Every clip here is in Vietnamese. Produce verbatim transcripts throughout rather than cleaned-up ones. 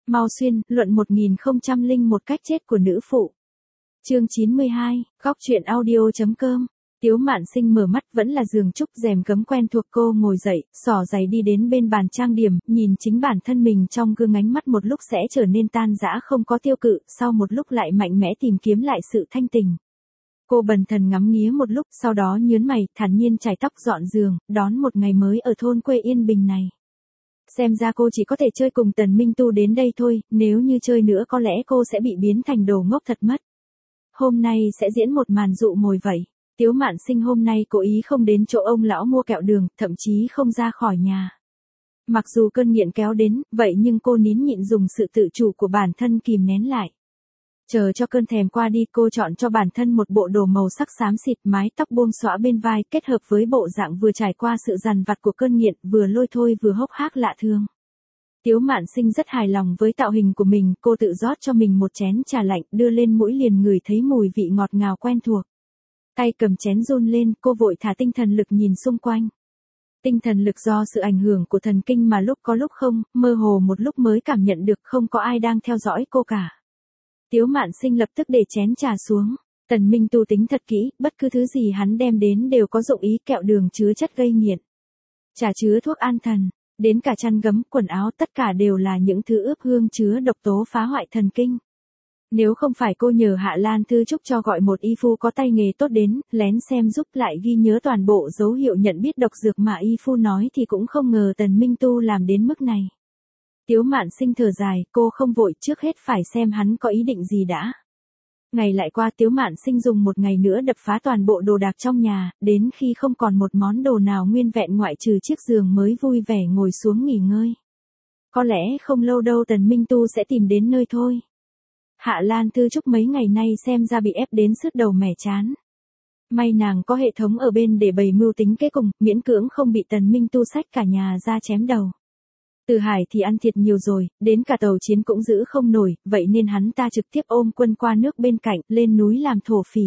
Mao Xuyên, luận một nghìn không trăm lẻ một cách chết của nữ phụ. Chương chín mươi hai, góc truyện audio.com. Tiếu Mạn Sinh mở mắt vẫn là giường trúc rèm gấm quen thuộc, cô ngồi dậy, xỏ giày đi đến bên bàn trang điểm, nhìn chính bản thân mình trong gương, ánh mắt một lúc sẽ trở nên tan rã không có tiêu cự, sau một lúc lại mạnh mẽ tìm kiếm lại sự thanh tình. Cô bần thần ngắm nghía một lúc, sau đó nhớn mày, thản nhiên chải tóc dọn giường, đón một ngày mới ở thôn quê yên bình này. Xem ra cô chỉ có thể chơi cùng Tần Minh Tu đến đây thôi, nếu như chơi nữa có lẽ cô sẽ bị biến thành đồ ngốc thật mất. Hôm nay sẽ diễn một màn dụ mồi vậy. Tiếu Mạn Sinh hôm nay cố ý không đến chỗ ông lão mua kẹo đường, thậm chí không ra khỏi nhà. Mặc dù cơn nghiện kéo đến, vậy nhưng cô nín nhịn dùng sự tự chủ của bản thân kìm nén lại. Chờ cho cơn thèm qua đi, cô chọn cho bản thân một bộ đồ màu sắc xám xịt, mái tóc buông xõa bên vai, kết hợp với bộ dạng vừa trải qua sự dằn vặt của cơn nghiện, vừa lôi thôi vừa hốc hác lạ thường. Tiếu Mạn Sinh rất hài lòng với tạo hình của mình, cô tự rót cho mình một chén trà lạnh, đưa lên mũi liền ngửi thấy mùi vị ngọt ngào quen thuộc. Tay cầm chén run lên, cô vội thả tinh thần lực nhìn xung quanh. Tinh thần lực do sự ảnh hưởng của thần kinh mà lúc có lúc không, mơ hồ một lúc mới cảm nhận được không có ai đang theo dõi cô cả. Tiếu Mạn Sinh lập tức để chén trà xuống. Tần Minh Tu tính thật kỹ, bất cứ thứ gì hắn đem đến đều có dụng ý, kẹo đường chứa chất gây nghiện, trà chứa thuốc an thần, đến cả chăn gấm, quần áo, tất cả đều là những thứ ướp hương chứa độc tố phá hoại thần kinh. Nếu không phải cô nhờ Hạ Lan Thư Trúc cho gọi một y phu có tay nghề tốt đến, lén xem giúp lại ghi nhớ toàn bộ dấu hiệu nhận biết độc dược mà y phu nói, thì cũng không ngờ Tần Minh Tu làm đến mức này. Tiếu Mạn Sinh thở dài, cô không vội, trước hết phải xem hắn có ý định gì đã. Ngày lại qua, Tiếu Mạn Sinh dùng một ngày nữa đập phá toàn bộ đồ đạc trong nhà, đến khi không còn một món đồ nào nguyên vẹn ngoại trừ chiếc giường mới vui vẻ ngồi xuống nghỉ ngơi. Có lẽ không lâu đâu Tần Minh Tu sẽ tìm đến nơi thôi. Hạ Lan Thư Trúc mấy ngày nay xem ra bị ép đến sứt đầu mẻ chán. May nàng có hệ thống ở bên để bày mưu tính kế cùng, miễn cưỡng không bị Tần Minh Tu xách cả nhà ra chém đầu. Từ Hải thì ăn thiệt nhiều rồi, đến cả tàu chiến cũng giữ không nổi, vậy nên hắn ta trực tiếp ôm quân qua nước bên cạnh, lên núi làm thổ phỉ.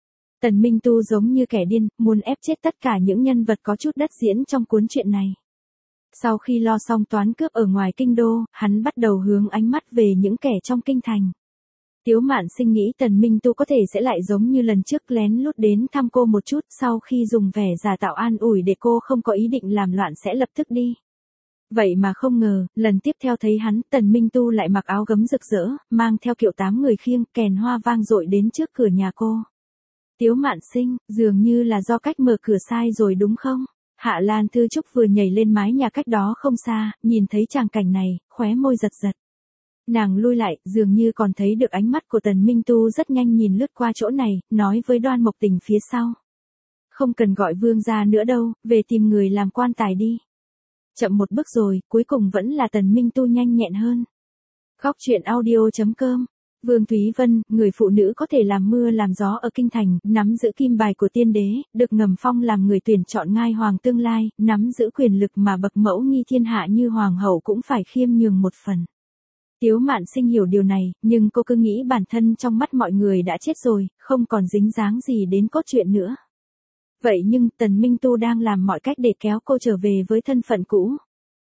Tần Minh Tu giống như kẻ điên, muốn ép chết tất cả những nhân vật có chút đất diễn trong cuốn truyện này. Sau khi lo xong toán cướp ở ngoài kinh đô, hắn bắt đầu hướng ánh mắt về những kẻ trong kinh thành. Tiếu Mạn Sinh nghĩ Tần Minh Tu có thể sẽ lại giống như lần trước lén lút đến thăm cô một chút, sau khi dùng vẻ giả tạo an ủi để cô không có ý định làm loạn sẽ lập tức đi. Vậy mà không ngờ, lần tiếp theo thấy hắn, Tần Minh Tu lại mặc áo gấm rực rỡ, mang theo kiệu tám người khiêng, kèn hoa vang dội đến trước cửa nhà cô. Tiếu Mạn Sinh, dường như là do cách mở cửa sai rồi đúng không? Hạ Lan Thư Trúc vừa nhảy lên mái nhà cách đó không xa, nhìn thấy tràng cảnh này, khóe môi giật giật. Nàng lui lại, dường như còn thấy được ánh mắt của Tần Minh Tu rất nhanh nhìn lướt qua chỗ này, nói với Đoan Mộc Tình phía sau. Không cần gọi vương gia nữa đâu, về tìm người làm quan tài đi. Chậm một bước rồi, cuối cùng vẫn là Tần Minh Tu nhanh nhẹn hơn. Góc truyện audio.com. Vương Thúy Vân, người phụ nữ có thể làm mưa làm gió ở kinh thành, nắm giữ kim bài của tiên đế, được ngầm phong làm người tuyển chọn ngai hoàng tương lai, nắm giữ quyền lực mà bậc mẫu nghi thiên hạ như hoàng hậu cũng phải khiêm nhường một phần. Tiếu Mạn Sinh hiểu điều này, nhưng cô cứ nghĩ bản thân trong mắt mọi người đã chết rồi, không còn dính dáng gì đến cốt truyện nữa. Vậy nhưng Tần Minh Tu đang làm mọi cách để kéo cô trở về với thân phận cũ.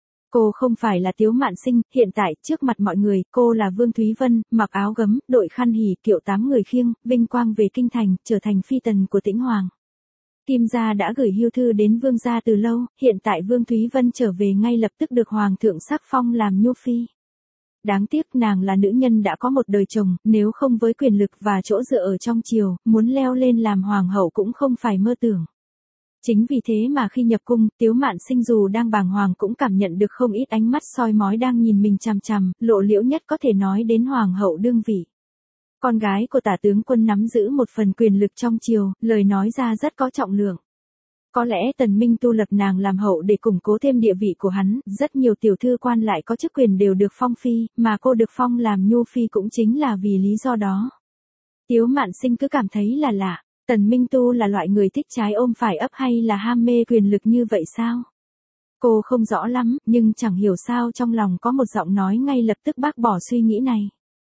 Cô không phải là Tiếu Mạn Sinh, hiện tại trước mặt mọi người, cô là Vương Thúy Vân, mặc áo gấm, đội khăn hỉ, kiệu tám người khiêng, vinh quang về kinh thành, trở thành phi tần của Tĩnh Hoàng. Kim gia đã gửi hưu thư đến Vương gia từ lâu, hiện tại Vương Thúy Vân trở về ngay lập tức được Hoàng thượng sắc phong làm nhu phi. Đáng tiếc nàng là nữ nhân đã có một đời chồng, nếu không với quyền lực và chỗ dựa ở trong triều, muốn leo lên làm hoàng hậu cũng không phải mơ tưởng. Chính vì thế mà khi nhập cung, Tiếu Mạn Sinh dù đang bàng hoàng cũng cảm nhận được không ít ánh mắt soi mói đang nhìn mình chằm chằm, lộ liễu nhất có thể nói đến hoàng hậu đương vị. Con gái của tả tướng quân nắm giữ một phần quyền lực trong triều, lời nói ra rất có trọng lượng. Có lẽ Tần Minh Tu lập nàng làm hậu để củng cố thêm địa vị của hắn, rất nhiều tiểu thư quan lại có chức quyền đều được phong phi, mà cô được phong làm nhu phi cũng chính là vì lý do đó. Tiếu Mạn Sinh cứ cảm thấy là lạ, Tần Minh Tu là loại người thích trái ôm phải ấp hay là ham mê quyền lực như vậy sao? Cô không rõ lắm, nhưng chẳng hiểu sao trong lòng có một giọng nói ngay lập tức bác bỏ suy nghĩ này.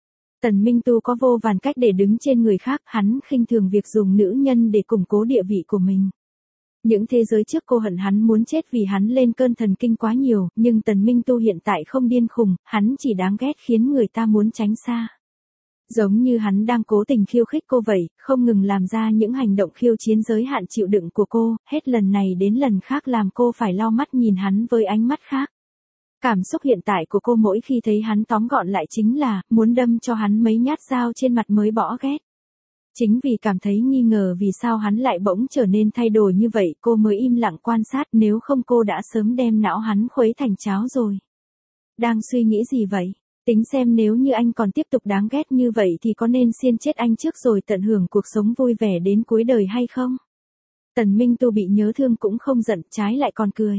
Tần Minh Tu có vô vàn cách để đứng trên người khác, hắn khinh thường việc dùng nữ nhân để củng cố địa vị của mình. Những thế giới trước cô hận hắn muốn chết vì hắn lên cơn thần kinh quá nhiều, nhưng Tần Minh Tu hiện tại không điên khùng, hắn chỉ đáng ghét khiến người ta muốn tránh xa. Giống như hắn đang cố tình khiêu khích cô vậy, không ngừng làm ra những hành động khiêu chiến giới hạn chịu đựng của cô, hết lần này đến lần khác làm cô phải lau mắt nhìn hắn với ánh mắt khác. Cảm xúc hiện tại của cô mỗi khi thấy hắn tóm gọn lại chính là, muốn đâm cho hắn mấy nhát dao trên mặt mới bỏ ghét. Chính vì cảm thấy nghi ngờ vì sao hắn lại bỗng trở nên thay đổi như vậy cô mới im lặng quan sát, nếu không cô đã sớm đem não hắn khuấy thành cháo rồi. Đang suy nghĩ gì vậy? Tính xem nếu như anh còn tiếp tục đáng ghét như vậy thì có nên xiên chết anh trước rồi tận hưởng cuộc sống vui vẻ đến cuối đời hay không? Tần Minh Tu bị nhớ thương cũng không giận, trái lại còn cười.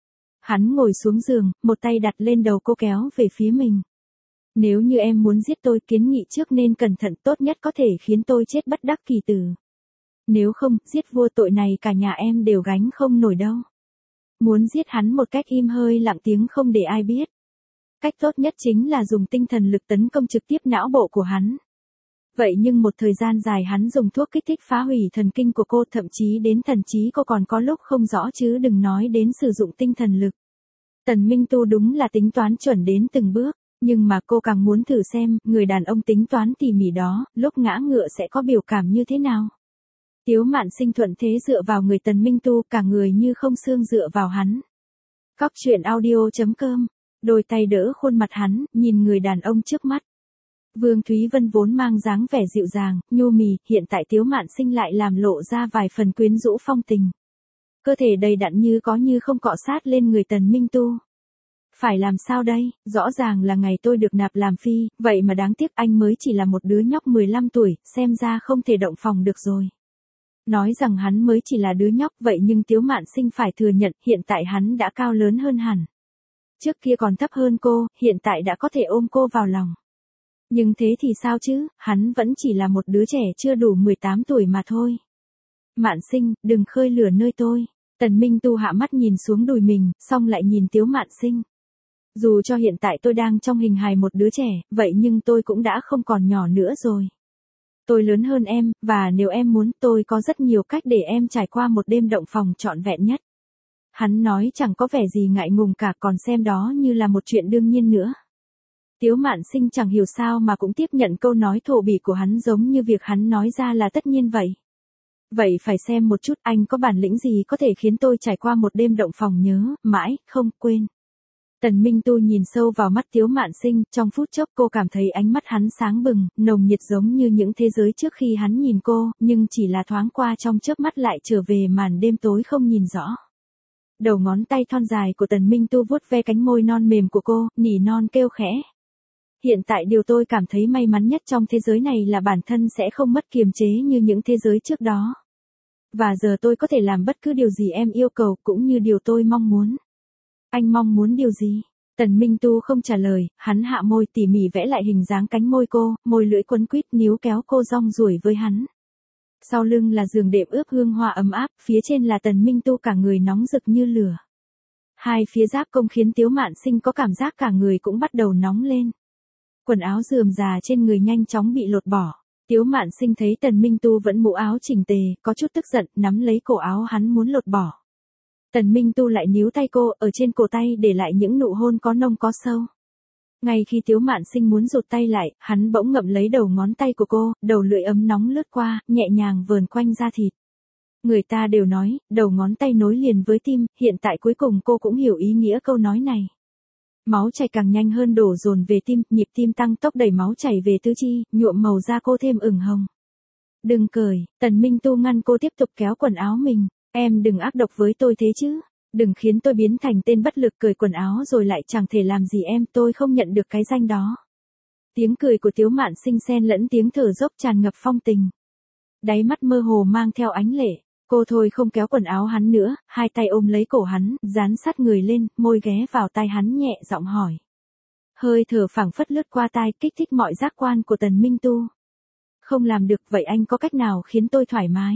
Hắn ngồi xuống giường, một tay đặt lên đầu cô kéo về phía mình. Nếu như em muốn giết tôi, kiến nghị trước nên cẩn thận, tốt nhất có thể khiến tôi chết bất đắc kỳ tử. Nếu không, giết vua tội này cả nhà em đều gánh không nổi đâu. Muốn giết hắn một cách im hơi lặng tiếng không để ai biết. Cách tốt nhất chính là dùng tinh thần lực tấn công trực tiếp não bộ của hắn. Vậy nhưng một thời gian dài hắn dùng thuốc kích thích phá hủy thần kinh của cô, thậm chí đến thần trí cô còn có lúc không rõ chứ đừng nói đến sử dụng tinh thần lực. Tần Minh Tu đúng là tính toán chuẩn đến từng bước, nhưng mà cô càng muốn thử xem, người đàn ông tính toán tỉ mỉ đó, lúc ngã ngựa sẽ có biểu cảm như thế nào. Tiếu Mạn Sinh thuận thế dựa vào người Tần Minh Tu, cả người như không xương dựa vào hắn. Cóc truyện audio chấm com, đôi tay đỡ khuôn mặt hắn, nhìn người đàn ông trước mắt. Vương Thúy Vân vốn mang dáng vẻ dịu dàng, nhu mì, hiện tại Tiếu Mạn Sinh lại làm lộ ra vài phần quyến rũ phong tình. Cơ thể đầy đặn như có như không cọ sát lên người Tần Minh Tu. Phải làm sao đây, rõ ràng là ngày tôi được nạp làm phi, vậy mà đáng tiếc anh mới chỉ là một đứa nhóc mười lăm tuổi, xem ra không thể động phòng được rồi. Nói rằng hắn mới chỉ là đứa nhóc vậy nhưng Tiếu Mạn Sinh phải thừa nhận hiện tại hắn đã cao lớn hơn hẳn. Trước kia còn thấp hơn cô, hiện tại đã có thể ôm cô vào lòng. Nhưng thế thì sao chứ, hắn vẫn chỉ là một đứa trẻ chưa đủ mười tám tuổi mà thôi. Mạn Sinh, đừng khơi lửa nơi tôi. Tần Minh Tu hạ mắt nhìn xuống đùi mình, xong lại nhìn Tiếu Mạn Sinh. Dù cho hiện tại tôi đang trong hình hài một đứa trẻ, vậy nhưng tôi cũng đã không còn nhỏ nữa rồi. Tôi lớn hơn em, và nếu em muốn tôi có rất nhiều cách để em trải qua một đêm động phòng trọn vẹn nhất. Hắn nói chẳng có vẻ gì ngại ngùng cả, còn xem đó như là một chuyện đương nhiên nữa. Tiếu Mạn Sinh chẳng hiểu sao mà cũng tiếp nhận câu nói thô bỉ của hắn giống như việc hắn nói ra là tất nhiên vậy. Vậy phải xem một chút anh có bản lĩnh gì có thể khiến tôi trải qua một đêm động phòng nhớ, mãi, không quên. Tần Minh Tu nhìn sâu vào mắt Tiếu Mạn Sinh, trong phút chốc cô cảm thấy ánh mắt hắn sáng bừng, nồng nhiệt giống như những thế giới trước khi hắn nhìn cô, nhưng chỉ là thoáng qua trong chớp mắt lại trở về màn đêm tối không nhìn rõ. Đầu ngón tay thon dài của Tần Minh Tu vuốt ve cánh môi non mềm của cô, nỉ non kêu khẽ. Hiện tại điều tôi cảm thấy may mắn nhất trong thế giới này là bản thân sẽ không mất kiềm chế như những thế giới trước đó. Và giờ tôi có thể làm bất cứ điều gì em yêu cầu cũng như điều tôi mong muốn. Anh mong muốn điều gì? Tần Minh Tu không trả lời, hắn hạ môi tỉ mỉ vẽ lại hình dáng cánh môi cô, môi lưỡi quấn quýt níu kéo cô rong ruổi với hắn. Sau lưng là giường đệm ướp hương hoa ấm áp, phía trên là Tần Minh Tu cả người nóng rực như lửa. Hai phía giáp công khiến Tiếu Mạn Sinh có cảm giác cả người cũng bắt đầu nóng lên. Quần áo rườm rà trên người nhanh chóng bị lột bỏ. Tiếu Mạn Sinh thấy Tần Minh Tu vẫn mũ áo chỉnh tề, có chút tức giận, nắm lấy cổ áo hắn muốn lột bỏ. Tần Minh Tu lại níu tay cô, ở trên cổ tay để lại những nụ hôn có nông có sâu. Ngay khi Tiếu Mạn Sinh muốn rụt tay lại, hắn bỗng ngậm lấy đầu ngón tay của cô, đầu lưỡi ấm nóng lướt qua, nhẹ nhàng vờn quanh da thịt. Người ta đều nói, đầu ngón tay nối liền với tim, hiện tại cuối cùng cô cũng hiểu ý nghĩa câu nói này. Máu chảy càng nhanh hơn đổ dồn về tim, nhịp tim tăng tốc đẩy máu chảy về tứ chi, nhuộm màu da cô thêm ửng hồng. Đừng cười, Tần Minh Tu ngăn cô tiếp tục kéo quần áo mình. Em đừng ác độc với tôi thế chứ. Đừng khiến tôi biến thành tên bất lực cởi quần áo rồi lại chẳng thể làm gì em, tôi không nhận được cái danh đó. Tiếng cười của Tiếu Mạn Sinh xen lẫn tiếng thở dốc tràn ngập phong tình. Đáy mắt mơ hồ mang theo ánh lệ. Cô thôi không kéo quần áo hắn nữa, hai tay ôm lấy cổ hắn, dán sát người lên, môi ghé vào tai hắn nhẹ giọng hỏi. Hơi thở phảng phất lướt qua tai, kích thích mọi giác quan của Tần Minh Tu. Không làm được, vậy anh có cách nào khiến tôi thoải mái?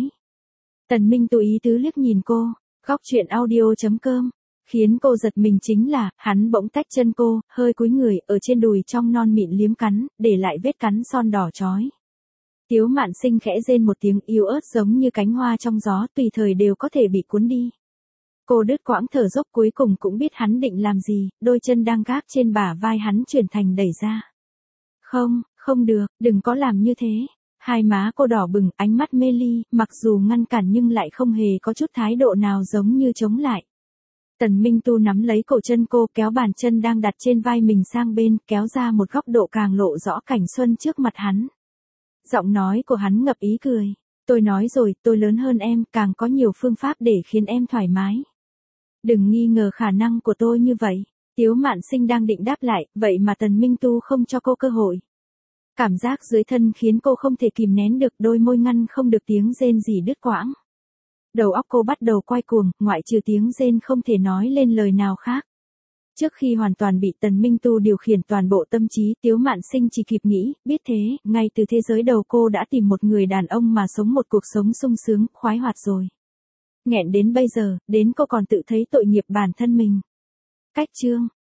Tần Minh Tu ý tứ liếc nhìn cô, Cóc truyện audio chấm com, khiến cô giật mình chính là, hắn bỗng tách chân cô, hơi cúi người, ở trên đùi trong non mịn liếm cắn, để lại vết cắn son đỏ chói. Tiếu Mạn Sinh khẽ rên một tiếng yếu ớt giống như cánh hoa trong gió tùy thời đều có thể bị cuốn đi. Cô đứt quãng thở dốc cuối cùng cũng biết hắn định làm gì, đôi chân đang gác trên bả vai hắn chuyển thành đẩy ra. Không, không được, đừng có làm như thế. Hai má cô đỏ bừng, ánh mắt mê ly, mặc dù ngăn cản nhưng lại không hề có chút thái độ nào giống như chống lại. Tần Minh Tu nắm lấy cổ chân cô, kéo bàn chân đang đặt trên vai mình sang bên, kéo ra một góc độ càng lộ rõ cảnh xuân trước mặt hắn. Giọng nói của hắn ngập ý cười. Tôi nói rồi, tôi lớn hơn em, càng có nhiều phương pháp để khiến em thoải mái. Đừng nghi ngờ khả năng của tôi như vậy. Tiếu Mạn Sinh đang định đáp lại, vậy mà Tần Minh Tu không cho cô cơ hội. Cảm giác dưới thân khiến cô không thể kìm nén được, đôi môi ngăn không được tiếng rên rỉ đứt quãng. Đầu óc cô bắt đầu quay cuồng, ngoại trừ tiếng rên không thể nói lên lời nào khác. Trước khi hoàn toàn bị Tần Minh Tu điều khiển toàn bộ tâm trí, Tiếu Mạn Sinh chỉ kịp nghĩ, biết thế, ngay từ thế giới đầu cô đã tìm một người đàn ông mà sống một cuộc sống sung sướng, khoái hoạt rồi. Nghẹn đến bây giờ, đến cô còn tự thấy tội nghiệp bản thân mình. Cách chương